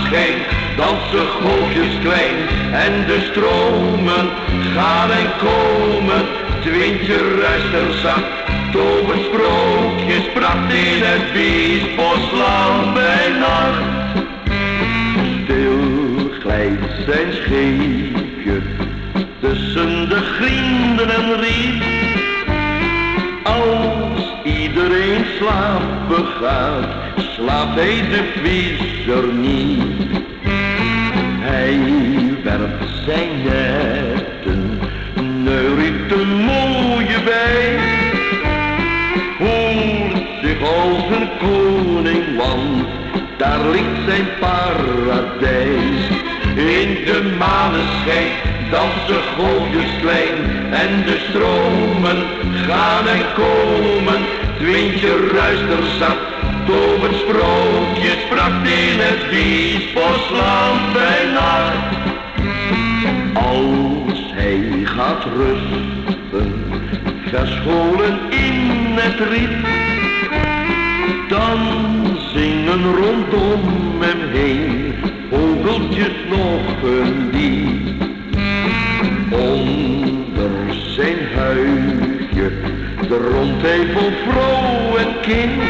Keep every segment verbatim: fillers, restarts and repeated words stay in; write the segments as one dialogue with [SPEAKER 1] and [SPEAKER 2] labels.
[SPEAKER 1] maneschijn dansen golfjes klein en de stromen gaan en komen. Het windje ruist er zacht, toversprookjes, pracht in het Biesbosland bij nacht. Stil glijdt zijn scheepje tussen de grienden en riet. Als iedereen slapen gaat, slaapt hij de visser niet. Hij werpt zijn netten, neuriet de mooie bij, voelt zich als een koning, want daar ligt zijn paradijs. In de maneschijn dansen golfjes klein en de stromen gaan en komen. Het windje ruist er zacht, toversprookjes, pracht in het Biesbosland bij nacht. Als hij gaat rusten, verscholen in het riet, dan zingen rondom hem heen vogeltjes nog een lied. Onder zijn huidje droomt hij vol vrouw en kind,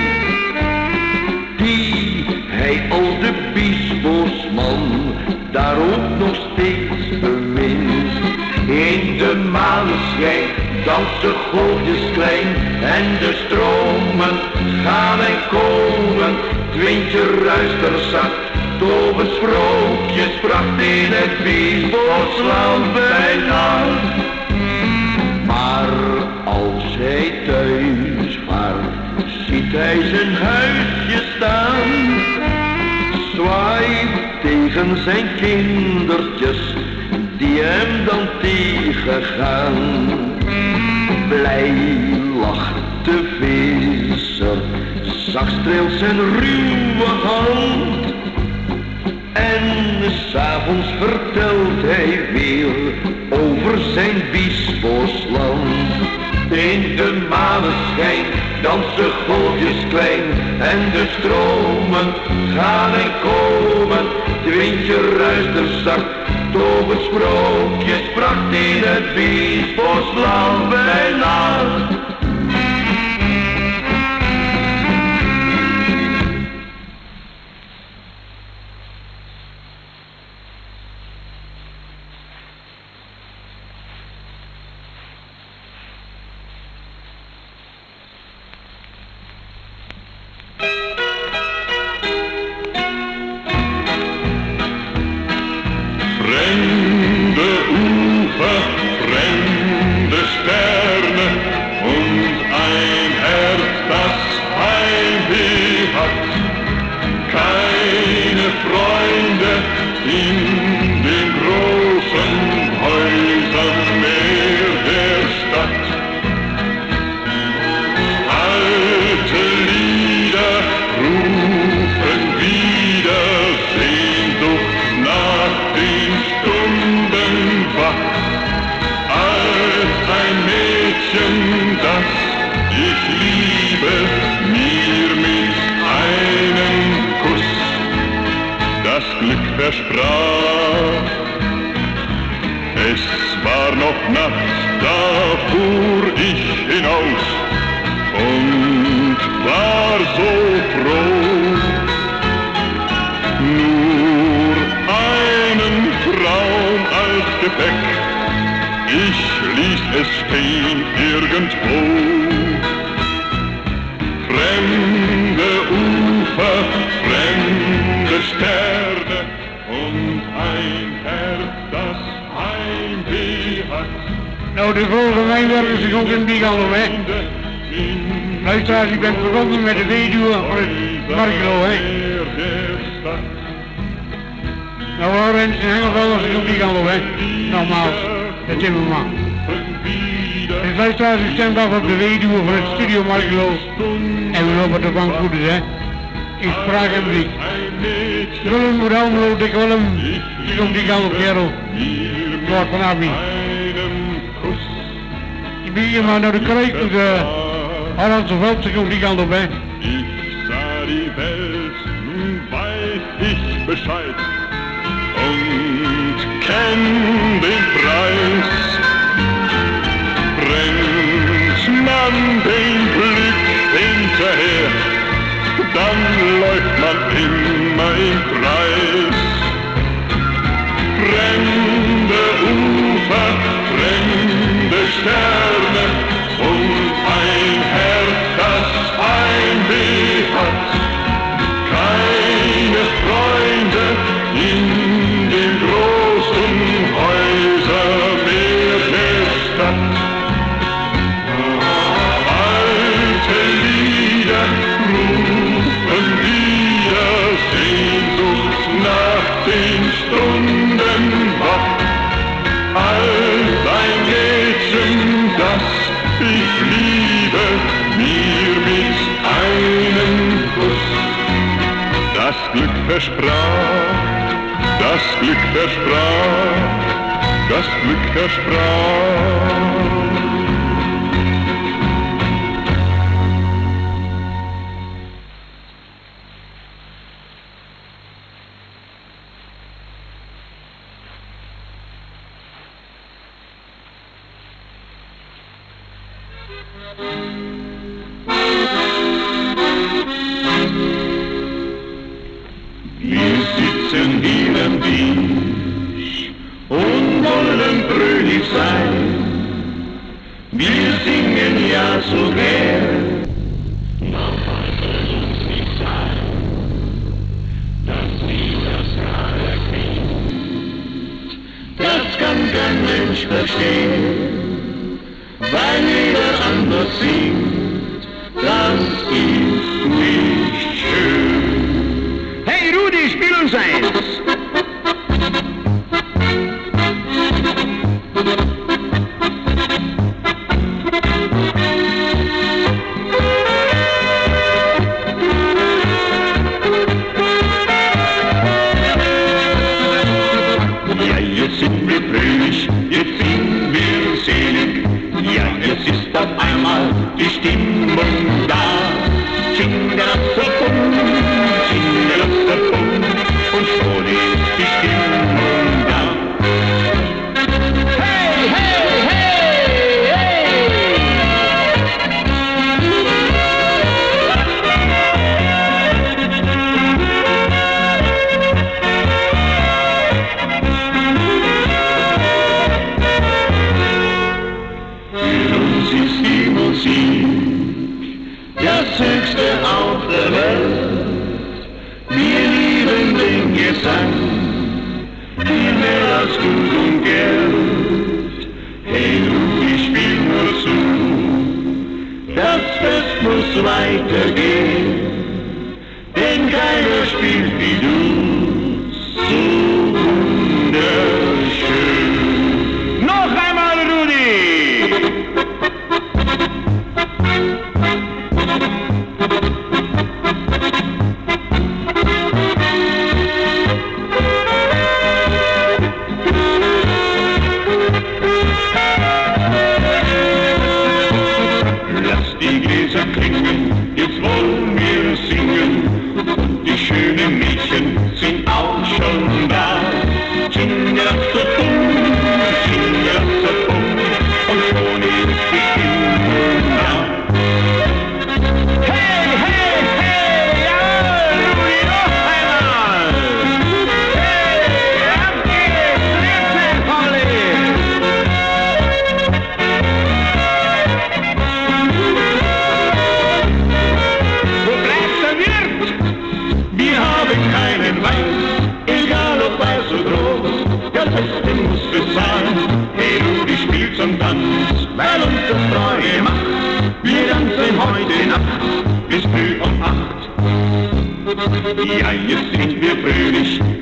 [SPEAKER 1] die hij als de Biesbosman daar ook nog steeds bemint. In de maneschijn dansen golfjes klein en de stromen gaan en komen. Het windje ruist er zacht, toversprookjes, pracht in het Biesbosland bij nacht. Maar als hij thuis vaart, ziet hij zijn huisje staan, zwaait tegen zijn kindertjes die hem dan tegengaan. Blij lacht de visser, zacht streelt zijn ruwe hand, en 's avonds vertelt hij weer over zijn Biesbosland. In de maneschijn dansen golfjes klein en de stromen gaan en komen. Het windje ruist er zacht, toversprookjes, pracht in het Biesbosland bij nacht.
[SPEAKER 2] Fremde Ufer, fremde Sterne und ein Herz, das Heimweh hat. Keine Freunde in den großen Häusern mehr der Stadt. Alte Lieder rufen wieder Sehnsucht nach den Stunden wach, als ein Mädchen, das ich liebe, mir mit einem Kuss das Glück versprach. Es war noch Nacht, da fuhr ich hinaus und war so froh. Nur einen Traum als Gepäck, ich ließ es stehen irgendwo. Fremde Ufer, fremde Sterne und ein Herz, das Heimweh hat.
[SPEAKER 3] Nou, de volgende mijnwerkers zich ook in Biegalo, hè. Luisteraars, ik ben verbonden met de weduwe van het Markelo, hè. Nou, Laurens en Hengelvelders is ook Biegalo, hè. Nogmaals, de timmerman. Dus luisteraars, u stemt af op de weduwe van het studio Markelo. En we lopen de bank goed, hè. Ik vraag hem niet. Willem moet Almelo, dikke Willem. Die komt Biegalo, kerel. Lord van Abby. Je bent hier maar naar de kreuk, de Hollandse veld, ze komt die kant op, hè.
[SPEAKER 2] Ich sah die Welt, nun weiß ich Bescheid und kenn den Preis. Rennt man dem Glück hinterher, dann läuft man immer im Kreis. Fremde Ufer, fremde Sterne und ein Herz, das Heimweh hat. Keine Freunde in den großen Häusern der Stadt. Alte Lieder rufen wieder Sehnsucht nach den Stunden wach. Als ein Mädchen, das ich liebe, mir mit einem Kuss das Glück versprach, das Glück versprach, das Glück versprach. Wir sitzen hier am Tisch und wollen fröhlich sein. Wir singen ja so gern. Manchmal soll uns nicht sein, dass sie das gerade klingt. Das kann kein Mensch verstehen, weil jeder anders singt. Das ist nicht schön. Hey Rudi, spiel uns eins! Ja, jetzt sind wir fröhlich, jetzt sind wir selig. Ja, jetzt ist auf einmal die Stimmung da. Schingerasserbum, Schingerasserbum, und schon ist die Stimmung da. Hey, hey, hey, hey! Für uns ist die Musik das Höchste auf der Welt. Wir lieben den Gesang, viel mehr als Gut und Geld. Hey du, ich spiel nur zu, das Fest muss weitergehen, denn keiner spielt wie du, so wunderschön. Noch einmal, Rudi! Die Gläser klingen, jetzt wollen wir singen, und die schönen Mädchen sind auch schon da. Schingerasserbum, Schingerasserbum, und schon ist die Stimmung da. Hey, hey, hey, ja, Rudi, noch einmal! Hey, ab geht's, Rätsel, Polly! Wir haben keinen Wein, egal ob weiß oder groß, das Beste muss es sein. Hey Rudi, spielt zum Tanz, weil uns das Freude macht. Wir tanzen heute Nacht bis früh um acht. Ja, jetzt sind wir fröhlich,